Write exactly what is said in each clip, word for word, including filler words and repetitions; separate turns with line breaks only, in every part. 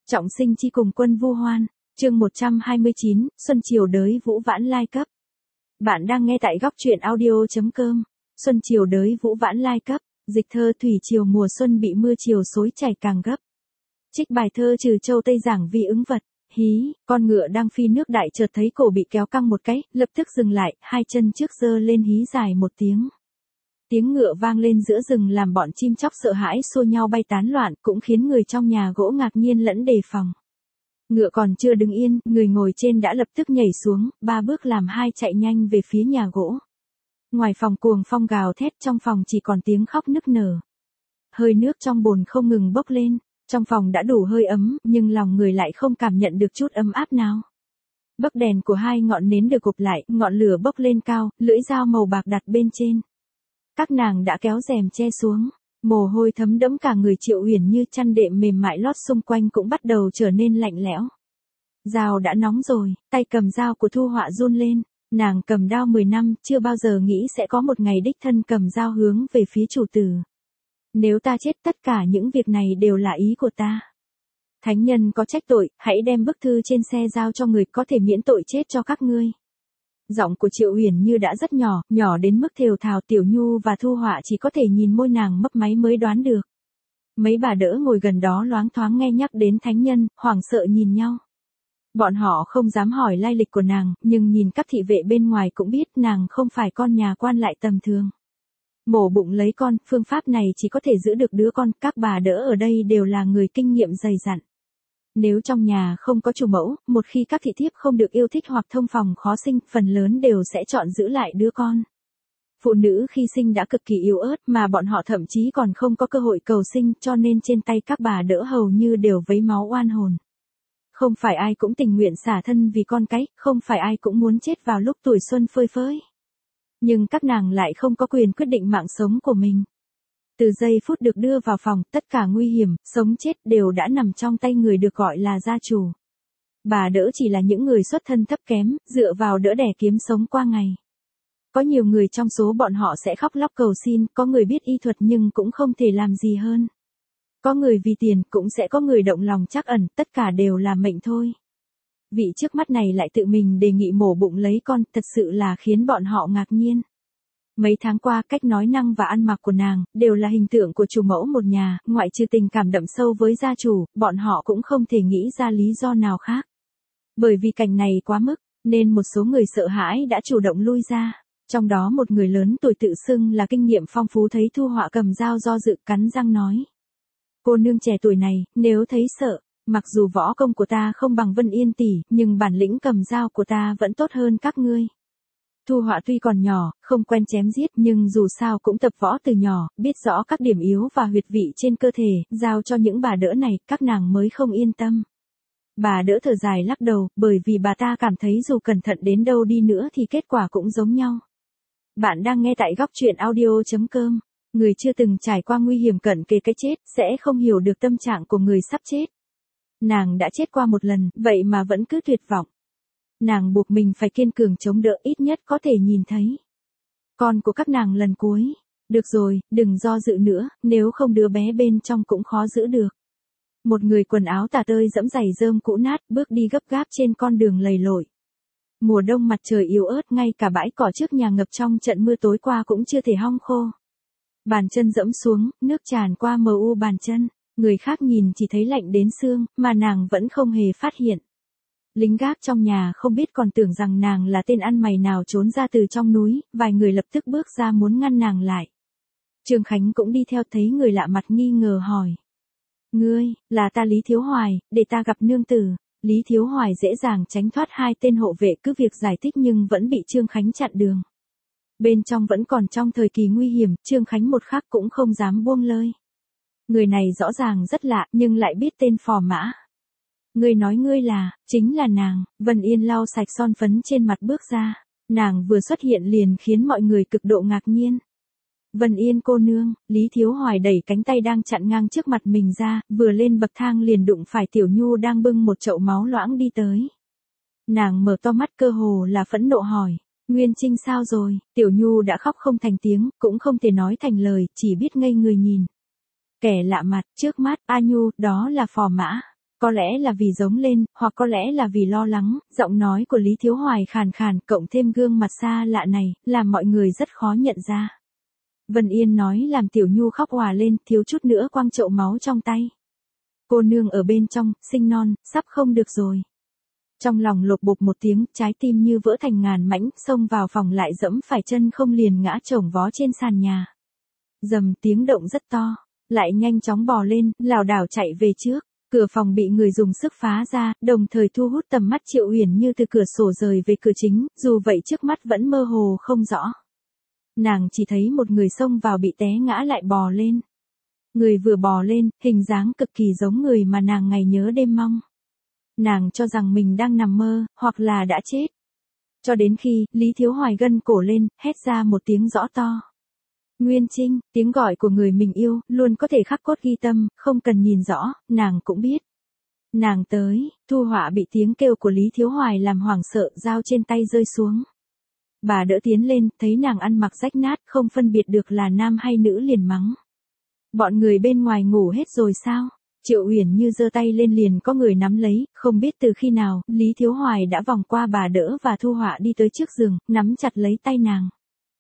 Trọng sinh chi cùng quân vu hoan, chương một trăm hai mươi chín, Xuân Chiều đới Vũ Vãn lai cấp. Bạn đang nghe tại góc truyện audio chấm com. Xuân Chiều đới Vũ Vãn lai cấp, dịch thơ thủy chiều mùa xuân bị mưa chiều xối chảy càng gấp. Trích bài thơ Trừ Châu Tây Giảng vi ứng vật. Hí, con ngựa đang phi nước đại chợt thấy cổ bị kéo căng một cái, lập tức dừng lại, hai chân trước giơ lên hí dài một tiếng. Tiếng ngựa vang lên giữa rừng làm bọn chim chóc sợ hãi xô nhau bay tán loạn, cũng khiến người trong nhà gỗ ngạc nhiên lẫn đề phòng. Ngựa còn chưa đứng yên, người ngồi trên đã lập tức nhảy xuống, ba bước làm hai chạy nhanh về phía nhà gỗ. Ngoài phòng cuồng phong gào thét, trong phòng chỉ còn tiếng khóc nức nở. Hơi nước trong bồn không ngừng bốc lên, trong phòng đã đủ hơi ấm, nhưng lòng người lại không cảm nhận được chút ấm áp nào. Bấc đèn của hai ngọn nến được gộp lại, ngọn lửa bốc lên cao, lưỡi dao màu bạc đặt bên trên. Các nàng đã kéo rèm che xuống, mồ hôi thấm đẫm cả người Triệu Uyển Như, chăn đệm mềm mại lót xung quanh cũng bắt đầu trở nên lạnh lẽo. Dao đã nóng rồi, tay cầm dao của Thu Họa run lên, nàng cầm đao mười năm, chưa bao giờ nghĩ sẽ có một ngày đích thân cầm dao hướng về phía chủ tử. Nếu ta chết, tất cả những việc này đều là ý của ta. Thánh nhân có trách tội, hãy đem bức thư trên xe giao cho người có thể miễn tội chết cho các ngươi. Giọng của Triệu Uyển Như đã rất nhỏ, nhỏ đến mức thều thào. Tiểu Nhu và Thu Họa chỉ có thể nhìn môi nàng mấp máy mới đoán được. Mấy bà đỡ ngồi gần đó loáng thoáng nghe nhắc đến thánh nhân, hoảng sợ nhìn nhau. Bọn họ không dám hỏi lai lịch của nàng, nhưng nhìn các thị vệ bên ngoài cũng biết nàng không phải con nhà quan lại tầm thường. Mổ bụng lấy con, phương pháp này chỉ có thể giữ được đứa con, các bà đỡ ở đây đều là người kinh nghiệm dày dặn. Nếu trong nhà không có chủ mẫu, một khi các thị thiếp không được yêu thích hoặc thông phòng khó sinh, phần lớn đều sẽ chọn giữ lại đứa con. Phụ nữ khi sinh đã cực kỳ yếu ớt, mà bọn họ thậm chí còn không có cơ hội cầu sinh, cho nên trên tay các bà đỡ hầu như đều vấy máu oan hồn. Không phải ai cũng tình nguyện xả thân vì con cái, không phải ai cũng muốn chết vào lúc tuổi xuân phơi phới. Nhưng các nàng lại không có quyền quyết định mạng sống của mình. Từ giây phút được đưa vào phòng, tất cả nguy hiểm, sống chết đều đã nằm trong tay người được gọi là gia chủ. Bà đỡ chỉ là những người xuất thân thấp kém, dựa vào đỡ đẻ kiếm sống qua ngày. Có nhiều người trong số bọn họ sẽ khóc lóc cầu xin, có người biết y thuật nhưng cũng không thể làm gì hơn. Có người vì tiền, cũng sẽ có người động lòng trắc ẩn, tất cả đều là mệnh thôi. Vị trước mắt này lại tự mình đề nghị mổ bụng lấy con, thật sự là khiến bọn họ ngạc nhiên. Mấy tháng qua, cách nói năng và ăn mặc của nàng, đều là hình tượng của chủ mẫu một nhà, ngoại trừ tình cảm đậm sâu với gia chủ, bọn họ cũng không thể nghĩ ra lý do nào khác. Bởi vì cảnh này quá mức, nên một số người sợ hãi đã chủ động lui ra. Trong đó một người lớn tuổi tự xưng là kinh nghiệm phong phú thấy Thu Họa cầm dao do dự, cắn răng nói. Cô nương trẻ tuổi này, nếu thấy sợ, mặc dù võ công của ta không bằng Vân Yên tỷ, nhưng bản lĩnh cầm dao của ta vẫn tốt hơn các ngươi. Thu Họa tuy còn nhỏ, không quen chém giết, nhưng dù sao cũng tập võ từ nhỏ, biết rõ các điểm yếu và huyệt vị trên cơ thể, giao cho những bà đỡ này, các nàng mới không yên tâm. Bà đỡ thở dài lắc đầu, bởi vì bà ta cảm thấy dù cẩn thận đến đâu đi nữa thì kết quả cũng giống nhau. Bạn đang nghe tại góc truyện audio chấm com. Người chưa từng trải qua nguy hiểm cận kề cái chết, sẽ không hiểu được tâm trạng của người sắp chết. Nàng đã chết qua một lần, vậy mà vẫn cứ tuyệt vọng. Nàng buộc mình phải kiên cường chống đỡ, ít nhất có thể nhìn thấy con của các nàng lần cuối. Được rồi, đừng do dự nữa, nếu không đứa bé bên trong cũng khó giữ được. Một người quần áo tả tơi dẫm giày rơm cũ nát, bước đi gấp gáp trên con đường lầy lội. Mùa đông mặt trời yếu ớt, ngay cả bãi cỏ trước nhà ngập trong trận mưa tối qua cũng chưa thể hong khô. Bàn chân dẫm xuống, nước tràn qua mờ u bàn chân, người khác nhìn chỉ thấy lạnh đến xương, mà nàng vẫn không hề phát hiện. Lính gác trong nhà không biết còn tưởng rằng nàng là tên ăn mày nào trốn ra từ trong núi, vài người lập tức bước ra muốn ngăn nàng lại. Trương Khánh cũng đi theo, thấy người lạ mặt nghi ngờ hỏi. Ngươi, là ta Lý Thiếu Hoài, để ta gặp nương tử. Lý Thiếu Hoài dễ dàng tránh thoát hai tên hộ vệ, cứ việc giải thích nhưng vẫn bị Trương Khánh chặn đường. Bên trong vẫn còn trong thời kỳ nguy hiểm, Trương Khánh một khắc cũng không dám buông lơi. Người này rõ ràng rất lạ, nhưng lại biết tên phò mã. Ngươi nói ngươi là, chính là nàng. Vân Yên lau sạch son phấn trên mặt bước ra. Nàng vừa xuất hiện liền khiến mọi người cực độ ngạc nhiên. Vân Yên cô nương, Lý Thiếu Hoài đẩy cánh tay đang chặn ngang trước mặt mình ra, vừa lên bậc thang liền đụng phải Tiểu Nhu đang bưng một chậu máu loãng đi tới. Nàng mở to mắt cơ hồ là phẫn nộ hỏi. Nguyên Trinh sao rồi? Tiểu Nhu đã khóc không thành tiếng, cũng không thể nói thành lời, chỉ biết ngây người nhìn. Kẻ lạ mặt, trước mắt, A Nhu, đó là phò mã. Có lẽ là vì giống lên, hoặc có lẽ là vì lo lắng, giọng nói của Lý Thiếu Hoài khàn khàn, cộng thêm gương mặt xa lạ này, làm mọi người rất khó nhận ra. Vân Yên nói làm Tiểu Nhu khóc òa lên, thiếu chút nữa quăng chậu máu trong tay. Cô nương ở bên trong, sinh non, sắp không được rồi. Trong lòng lột bột một tiếng, trái tim như vỡ thành ngàn mảnh, xông vào phòng lại dẫm phải chân không liền ngã chồng vó trên sàn nhà. Dầm tiếng động rất to, lại nhanh chóng bò lên, lảo đảo chạy về trước. Cửa phòng bị người dùng sức phá ra, đồng thời thu hút tầm mắt Triệu Uyển Như từ cửa sổ rời về cửa chính, dù vậy trước mắt vẫn mơ hồ không rõ. Nàng chỉ thấy một người xông vào bị té ngã lại bò lên. Người vừa bò lên, hình dáng cực kỳ giống người mà nàng ngày nhớ đêm mong. Nàng cho rằng mình đang nằm mơ, hoặc là đã chết. Cho đến khi, Lý Thiếu Hoài gân cổ lên, hét ra một tiếng rõ to. Nguyên Trinh, tiếng gọi của người mình yêu, luôn có thể khắc cốt ghi tâm, không cần nhìn rõ, nàng cũng biết. Nàng tới, Thu Họa bị tiếng kêu của Lý Thiếu Hoài làm hoảng sợ, dao trên tay rơi xuống. Bà đỡ tiến lên, thấy nàng ăn mặc rách nát, không phân biệt được là nam hay nữ liền mắng. Bọn người bên ngoài ngủ hết rồi sao? Triệu Uyển Như giơ tay lên liền có người nắm lấy, không biết từ khi nào, Lý Thiếu Hoài đã vòng qua bà đỡ và Thu Họa đi tới trước giường, nắm chặt lấy tay nàng.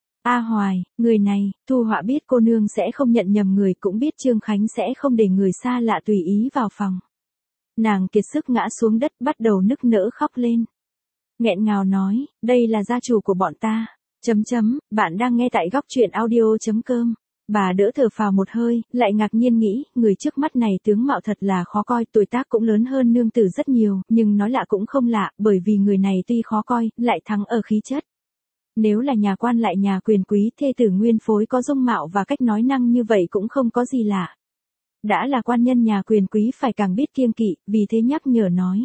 A Hoài, người này, Thu Họa biết cô nương sẽ không nhận nhầm người, cũng biết Trương Khánh sẽ không để người xa lạ tùy ý vào phòng. Nàng kiệt sức ngã xuống đất, bắt đầu nức nở khóc lên. Nghẹn ngào nói, đây là gia chủ của bọn ta. Chấm chấm, bạn đang nghe tại góc truyện audio chấm com. Bà đỡ thở phào một hơi, lại ngạc nhiên nghĩ, người trước mắt này tướng mạo thật là khó coi, tuổi tác cũng lớn hơn nương tử rất nhiều, nhưng nói lạ cũng không lạ, bởi vì người này tuy khó coi, lại thắng ở khí chất. Nếu là nhà quan lại nhà quyền quý, thê tử nguyên phối có dung mạo và cách nói năng như vậy cũng không có gì lạ. Đã là quan nhân nhà quyền quý phải càng biết kiêng kỵ, vì thế nhắc nhở nói.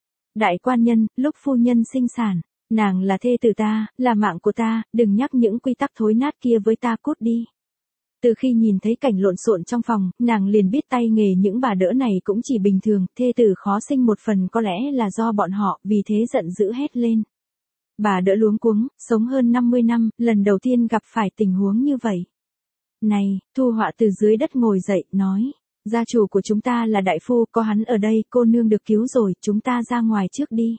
Đại quan nhân, lúc phu nhân sinh sản, nàng là thê tử ta, là mạng của ta, đừng nhắc những quy tắc thối nát kia với ta, cút đi. Từ khi nhìn thấy cảnh lộn xộn trong phòng, nàng liền biết tay nghề những bà đỡ này cũng chỉ bình thường, thê tử khó sinh một phần có lẽ là do bọn họ, vì thế giận dữ hét lên. Bà đỡ luống cuống, sống hơn năm mươi năm, lần đầu tiên gặp phải tình huống như vậy. Này, Thu Họa từ dưới đất ngồi dậy, nói, gia chủ của chúng ta là đại phu, có hắn ở đây, cô nương được cứu rồi, chúng ta ra ngoài trước đi.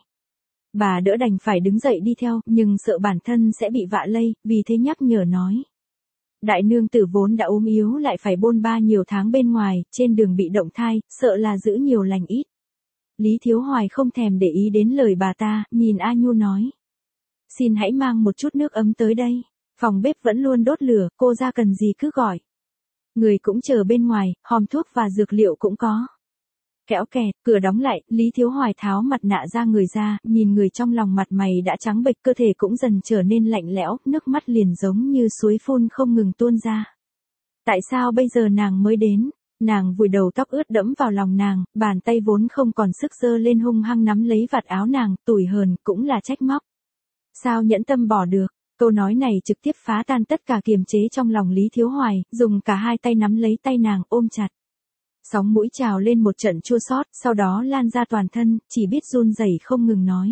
Bà đỡ đành phải đứng dậy đi theo, nhưng sợ bản thân sẽ bị vạ lây, vì thế nhắc nhở nói. Đại nương tử vốn đã ốm yếu lại phải bôn ba nhiều tháng bên ngoài, trên đường bị động thai, sợ là giữ nhiều lành ít. Lý Thiếu Hoài không thèm để ý đến lời bà ta, nhìn A Nhu nói. Xin hãy mang một chút nước ấm tới đây, phòng bếp vẫn luôn đốt lửa, cô ra cần gì cứ gọi. Người cũng chờ bên ngoài, hòm thuốc và dược liệu cũng có. Kéo kẹt, cửa đóng lại, Lý Thiếu Hoài tháo mặt nạ ra người ra, nhìn người trong lòng mặt mày đã trắng bệch, cơ thể cũng dần trở nên lạnh lẽo, nước mắt liền giống như suối phun không ngừng tuôn ra. Tại sao bây giờ nàng mới đến? Nàng vùi đầu tóc ướt đẫm vào lòng nàng, bàn tay vốn không còn sức giơ lên hung hăng nắm lấy vạt áo nàng, tủi hờn, cũng là trách móc. Sao nhẫn tâm bỏ được? Câu nói này trực tiếp phá tan tất cả kiềm chế trong lòng Lý Thiếu Hoài, dùng cả hai tay nắm lấy tay nàng, ôm chặt. Sóng mũi trào lên một trận chua xót, sau đó lan ra toàn thân, chỉ biết run rẩy không ngừng nói.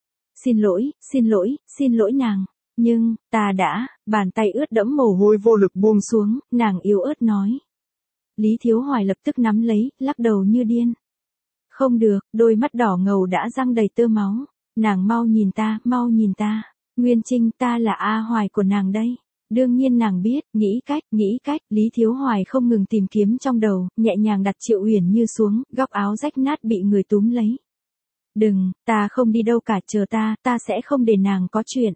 Xin lỗi, xin lỗi, xin lỗi nàng. Nhưng, ta đã, bàn tay ướt đẫm mồ hôi vô lực buông xuống, nàng yếu ớt nói. Lý Thiếu Hoài lập tức nắm lấy, lắc đầu như điên. Không được, đôi mắt đỏ ngầu đã răng đầy tơ máu. Nàng mau nhìn ta, mau nhìn ta. Nguyên Trinh, ta là A Hoài của nàng đây. Đương nhiên nàng biết, nghĩ cách, nghĩ cách, Lý Thiếu Hoài không ngừng tìm kiếm trong đầu, nhẹ nhàng đặt Triệu Uyển Như xuống, góc áo rách nát bị người túm lấy. Đừng, ta không đi đâu cả, chờ ta, ta sẽ không để nàng có chuyện.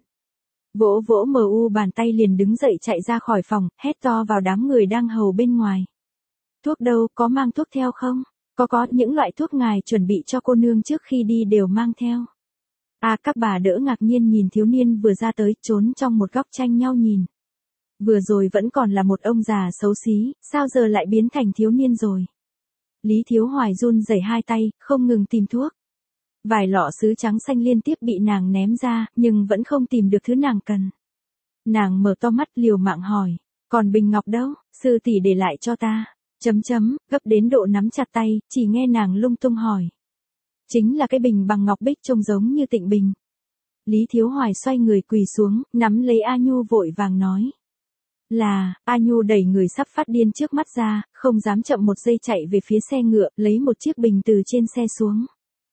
Vỗ vỗ mờ u bàn tay liền đứng dậy chạy ra khỏi phòng, hét to vào đám người đang hầu bên ngoài. Thuốc đâu, có mang thuốc theo không? Có có, những loại thuốc ngài chuẩn bị cho cô nương trước khi đi đều mang theo. À, các bà đỡ ngạc nhiên nhìn thiếu niên vừa ra tới, trốn trong một góc tranh nhau nhìn. Vừa rồi vẫn còn là một ông già xấu xí, sao giờ lại biến thành thiếu niên rồi? Lý Thiếu Hoài run rẩy hai tay, không ngừng tìm thuốc. Vài lọ sứ trắng xanh liên tiếp bị nàng ném ra, nhưng vẫn không tìm được thứ nàng cần. Nàng mở to mắt liều mạng hỏi, còn bình ngọc đâu, sư tỷ để lại cho ta. Chấm chấm, gấp đến độ nắm chặt tay, chỉ nghe nàng lung tung hỏi. Chính là cái bình bằng ngọc bích trông giống như tịnh bình. Lý Thiếu Hoài xoay người quỳ xuống, nắm lấy A Nhu vội vàng nói. Là, A Nhu đẩy người sắp phát điên trước mắt ra, không dám chậm một giây chạy về phía xe ngựa, lấy một chiếc bình từ trên xe xuống.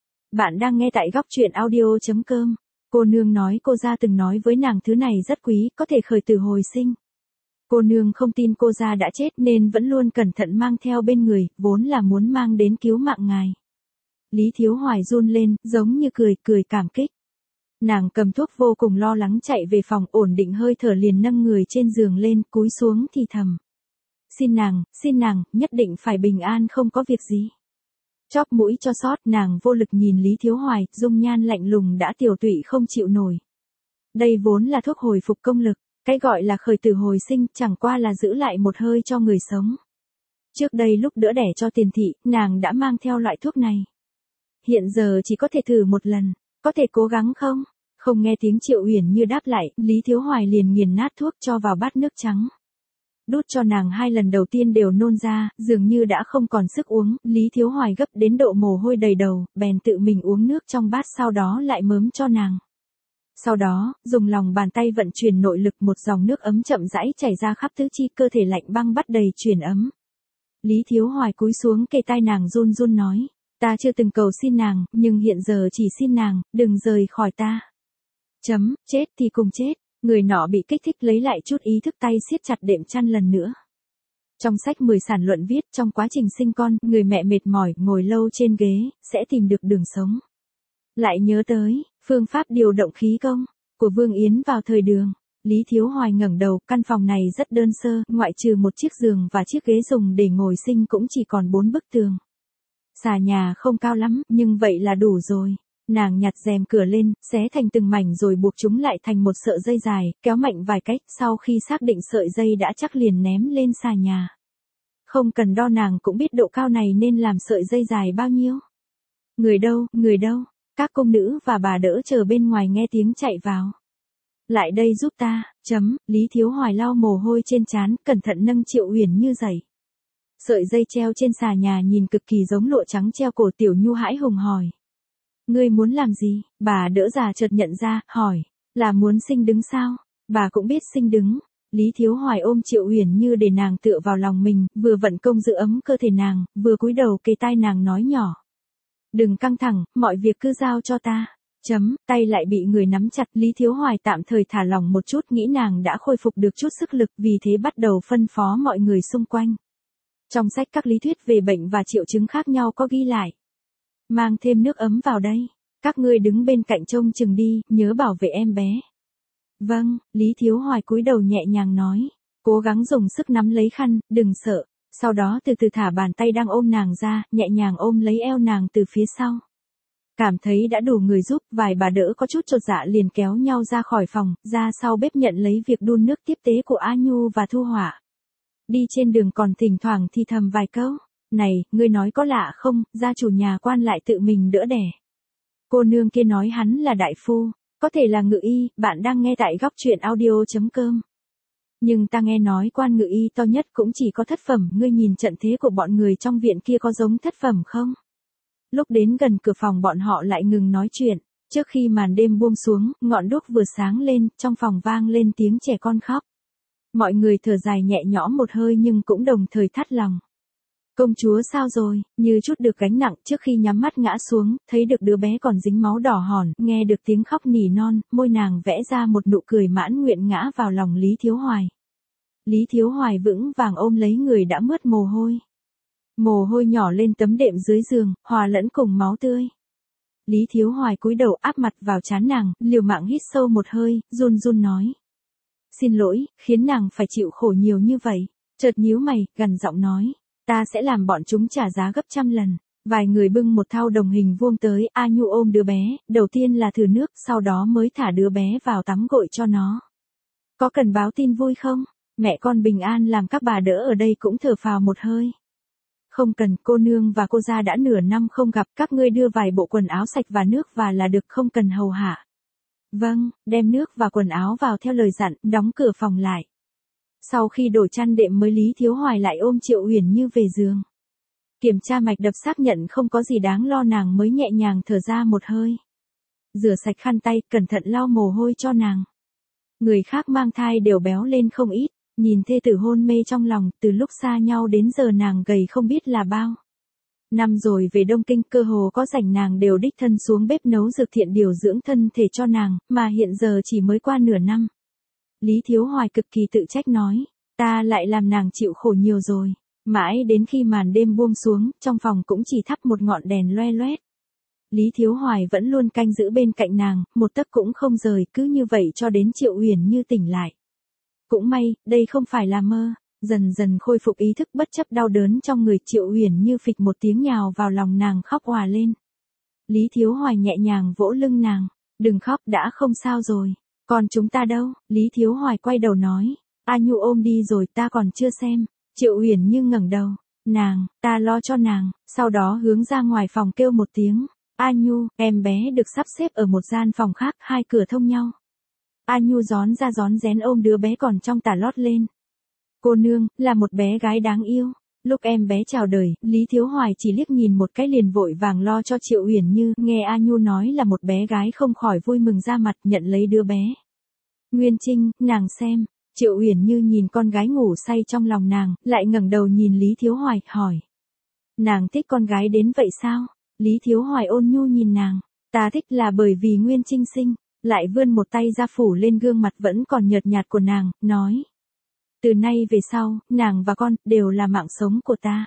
Bạn đang nghe tại góc truyện audio.com. Cô nương nói cô gia từng nói với nàng thứ này rất quý, có thể khởi tử hồi sinh. Cô nương không tin cô gia đã chết nên vẫn luôn cẩn thận mang theo bên người, vốn là muốn mang đến cứu mạng ngài. Lý Thiếu Hoài run lên, giống như cười, cười cảm kích. Nàng cầm thuốc vô cùng lo lắng chạy về phòng, ổn định hơi thở liền nâng người trên giường lên, cúi xuống thì thầm. Xin nàng, xin nàng, nhất định phải bình an không có việc gì. Chóp mũi cho sót, nàng vô lực nhìn Lý Thiếu Hoài, dung nhan lạnh lùng đã tiểu tụy không chịu nổi. Đây vốn là thuốc hồi phục công lực, cái gọi là khởi tử hồi sinh chẳng qua là giữ lại một hơi cho người sống. Trước đây lúc đỡ đẻ cho Tiền thị, nàng đã mang theo loại thuốc này. Hiện giờ chỉ có thể thử một lần, có thể cố gắng không? Không nghe tiếng Triệu Uyển Như đáp lại, Lý Thiếu Hoài liền nghiền nát thuốc cho vào bát nước trắng. Đút cho nàng hai lần đầu tiên đều nôn ra, dường như đã không còn sức uống, Lý Thiếu Hoài gấp đến độ mồ hôi đầy đầu, bèn tự mình uống nước trong bát sau đó lại mớm cho nàng. Sau đó, dùng lòng bàn tay vận chuyển nội lực, một dòng nước ấm chậm rãi chảy ra khắp tứ chi, cơ thể lạnh băng bắt đầy chuyển ấm. Lý Thiếu Hoài cúi xuống kề tai nàng run run nói, ta chưa từng cầu xin nàng, nhưng hiện giờ chỉ xin nàng, đừng rời khỏi ta. Chấm, chết thì cùng chết. Người nọ bị kích thích lấy lại chút ý thức, tay siết chặt đệm chăn lần nữa. Trong sách mười sản luận viết, trong quá trình sinh con, người mẹ mệt mỏi, ngồi lâu trên ghế, sẽ tìm được đường sống. Lại nhớ tới, phương pháp điều động khí công, của Vương Yến vào thời Đường. Lý Thiếu Hoài ngẩng đầu, căn phòng này rất đơn sơ, ngoại trừ một chiếc giường và chiếc ghế dùng để ngồi sinh cũng chỉ còn bốn bức tường. Xà nhà không cao lắm, nhưng vậy là đủ rồi. Nàng nhặt rèm cửa lên, xé thành từng mảnh rồi buộc chúng lại thành một sợi dây dài, kéo mạnh vài cách, sau khi xác định sợi dây đã chắc liền ném lên xà nhà. Không cần đo nàng cũng biết độ cao này nên làm sợi dây dài bao nhiêu. Người đâu, người đâu, các cung nữ và bà đỡ chờ bên ngoài nghe tiếng chạy vào. Lại đây giúp ta, chấm, Lý Thiếu Hoài lau mồ hôi trên trán, cẩn thận nâng Triệu Uyển Như dậy. Sợi dây treo trên xà nhà nhìn cực kỳ giống lụa trắng treo cổ. Tiểu Nhu hãi hùng hỏi. Ngươi muốn làm gì? Bà đỡ già chợt nhận ra, hỏi, là muốn sinh đứng sao? Bà cũng biết sinh đứng. Lý Thiếu Hoài ôm Triệu Uyển Như để nàng tựa vào lòng mình, vừa vận công giữ ấm cơ thể nàng, vừa cúi đầu kề tai nàng nói nhỏ. Đừng căng thẳng, mọi việc cứ giao cho ta. Chấm, tay lại bị người nắm chặt, Lý Thiếu Hoài tạm thời thả lỏng một chút, nghĩ nàng đã khôi phục được chút sức lực, vì thế bắt đầu phân phó mọi người xung quanh. Trong sách các lý thuyết về bệnh và triệu chứng khác nhau có ghi lại. Mang thêm nước ấm vào đây. Các ngươi đứng bên cạnh trông chừng đi, nhớ bảo vệ em bé. Vâng, Lý Thiếu Hoài cúi đầu nhẹ nhàng nói. Cố gắng dùng sức nắm lấy khăn, đừng sợ. Sau đó từ từ thả bàn tay đang ôm nàng ra, nhẹ nhàng ôm lấy eo nàng từ phía sau. Cảm thấy đã đủ người giúp, vài bà đỡ có chút chột dạ liền kéo nhau ra khỏi phòng, ra sau bếp nhận lấy việc đun nước tiếp tế của A Nhu và Thu Hỏa. Đi trên đường còn thỉnh thoảng thì thầm vài câu. Này, ngươi nói có lạ không, gia chủ nhà quan lại tự mình đỡ đẻ. Cô nương kia nói hắn là đại phu, có thể là ngự y, bạn đang nghe tại góc truyện audio.com. Nhưng ta nghe nói quan ngự y to nhất cũng chỉ có thất phẩm, ngươi nhìn trận thế của bọn người trong viện kia có giống thất phẩm không? Lúc đến gần cửa phòng bọn họ lại ngừng nói chuyện, trước khi màn đêm buông xuống, ngọn đuốc vừa sáng lên, trong phòng vang lên tiếng trẻ con khóc. Mọi người thở dài nhẹ nhõm một hơi nhưng cũng đồng thời thắt lòng. Công chúa sao rồi, như chút được gánh nặng, trước khi nhắm mắt ngã xuống, thấy được đứa bé còn dính máu đỏ hòn, nghe được tiếng khóc nỉ non, môi nàng vẽ ra một nụ cười mãn nguyện ngã vào lòng Lý Thiếu Hoài. Lý Thiếu Hoài vững vàng ôm lấy người đã mướt mồ hôi. Mồ hôi nhỏ lên tấm đệm dưới giường, hòa lẫn cùng máu tươi. Lý Thiếu Hoài cúi đầu áp mặt vào trán nàng, liều mạng hít sâu một hơi, run run nói. Xin lỗi, khiến nàng phải chịu khổ nhiều như vậy. Chợt nhíu mày, gằn giọng nói. Ta sẽ làm bọn chúng trả giá gấp trăm lần. Vài người bưng một thau đồng hình vuông tới, A Nhu ôm đứa bé, đầu tiên là thử nước, sau đó mới thả đứa bé vào tắm gội cho nó. Có cần báo tin vui không? Mẹ con bình an làm các bà đỡ ở đây cũng thở phào một hơi. Không cần, cô nương và cô gia đã nửa năm không gặp, các ngươi đưa vài bộ quần áo sạch và nước và là được, không cần hầu hạ. Vâng, đem nước và quần áo vào theo lời dặn, đóng cửa phòng lại. Sau khi đổi chăn đệm mới Lý Thiếu Hoài lại ôm Triệu Uyển Như về giường. Kiểm tra mạch đập xác nhận không có gì đáng lo, nàng mới nhẹ nhàng thở ra một hơi. Rửa sạch khăn tay, cẩn thận lau mồ hôi cho nàng. Người khác mang thai đều béo lên không ít, Nhìn thê tử hôn mê trong lòng, từ lúc xa nhau đến giờ nàng gầy không biết là bao. Năm rồi về Đông Kinh, cơ hồ có rảnh nàng đều đích thân xuống bếp nấu dược thiện điều dưỡng thân thể cho nàng, mà hiện giờ chỉ mới qua nửa năm. Lý Thiếu Hoài cực kỳ tự trách nói, ta lại làm nàng chịu khổ nhiều rồi. Mãi đến khi màn đêm buông xuống, trong phòng cũng chỉ thắp một ngọn đèn loe loét. Lý Thiếu Hoài vẫn luôn canh giữ bên cạnh nàng, một tấc cũng không rời, cứ như vậy cho đến Triệu Uyển Như tỉnh lại. Cũng may, đây không phải là mơ. Dần dần khôi phục ý thức bất chấp đau đớn trong người, Triệu Uyển Như phịch một tiếng nhào vào lòng nàng khóc òa lên. Lý Thiếu Hoài nhẹ nhàng vỗ lưng nàng, đừng khóc, đã không sao rồi. Còn chúng ta đâu? Lý Thiếu Hoài quay đầu nói, A Nhu ôm đi rồi, ta còn chưa xem. Triệu Uyển Như ngẩng đầu, nàng, ta lo cho nàng, sau đó hướng ra ngoài phòng kêu một tiếng, A Nhu, em bé được sắp xếp ở một gian phòng khác, hai cửa thông nhau. A Nhu rón ra rón rén ôm đứa bé còn trong tà lót lên. Cô nương, là một bé gái đáng yêu. Lúc em bé chào đời, Lý Thiếu Hoài chỉ liếc nhìn một cái liền vội vàng lo cho Triệu Uyển Như, nghe A Nhu nói là một bé gái không khỏi vui mừng ra mặt nhận lấy đứa bé. Nguyên Trinh, nàng xem. Triệu Uyển Như nhìn con gái ngủ say trong lòng nàng, lại ngẩng đầu nhìn Lý Thiếu Hoài, hỏi. Nàng thích con gái đến vậy sao? Lý Thiếu Hoài ôn nhu nhìn nàng. Ta thích là bởi vì Nguyên Trinh sinh. Lại vươn một tay ra phủ lên gương mặt vẫn còn nhợt nhạt của nàng, nói. Từ nay về sau, nàng và con, đều là mạng sống của ta.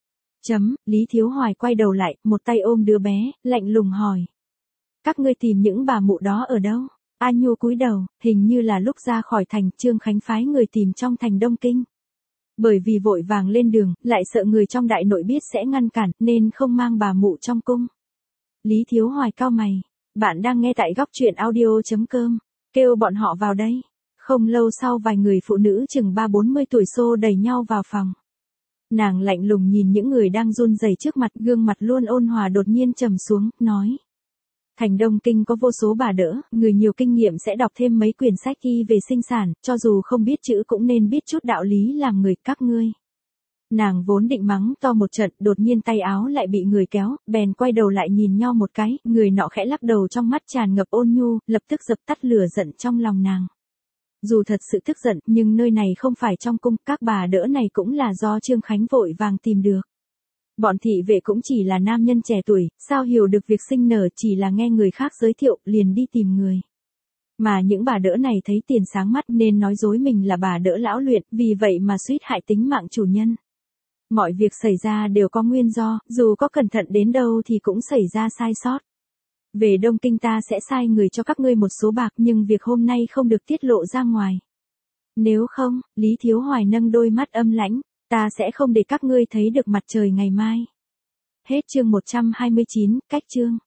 Chấm, Lý Thiếu Hoài quay đầu lại, một tay ôm đứa bé, lạnh lùng hỏi. Các ngươi tìm những bà mụ đó ở đâu? A Nhu cúi đầu, hình như là lúc ra khỏi thành, Trương Khánh phái người tìm trong thành Đông Kinh. Bởi vì vội vàng lên đường, lại sợ người trong đại nội biết sẽ ngăn cản, nên không mang bà mụ trong cung. Lý Thiếu Hoài cau mày. Bạn đang nghe tại góc truyện audio chấm com. Kêu bọn họ vào đây. Không lâu sau vài người phụ nữ chừng ba bốn mươi tuổi xô đẩy nhau vào phòng. Nàng lạnh lùng nhìn những người đang run rẩy trước mặt, gương mặt luôn ôn hòa đột nhiên trầm xuống, nói. Thành Đông Kinh có vô số bà đỡ, người nhiều kinh nghiệm sẽ đọc thêm mấy quyển sách y về sinh sản, cho dù không biết chữ cũng nên biết chút đạo lý làm người các ngươi. Nàng vốn định mắng to một trận, đột nhiên tay áo lại bị người kéo, bèn quay đầu lại nhìn nhau một cái, người nọ khẽ lắc đầu trong mắt tràn ngập ôn nhu, lập tức dập tắt lửa giận trong lòng nàng. Dù thật sự tức giận, nhưng nơi này không phải trong cung, các bà đỡ này cũng là do Trương Khánh vội vàng tìm được. Bọn thị vệ cũng chỉ là nam nhân trẻ tuổi, sao hiểu được việc sinh nở, chỉ là nghe người khác giới thiệu, liền đi tìm người. Mà những bà đỡ này thấy tiền sáng mắt nên nói dối mình là bà đỡ lão luyện, vì vậy mà suýt hại tính mạng chủ nhân. Mọi việc xảy ra đều có nguyên do, dù có cẩn thận đến đâu thì cũng xảy ra sai sót. Về Đông Kinh ta sẽ sai người cho các ngươi một số bạc, nhưng việc hôm nay không được tiết lộ ra ngoài. Nếu không, Lý Thiếu Hoài nâng đôi mắt âm lãnh, ta sẽ không để các ngươi thấy được mặt trời ngày mai. Hết chương một trăm hai mươi chín, cách chương.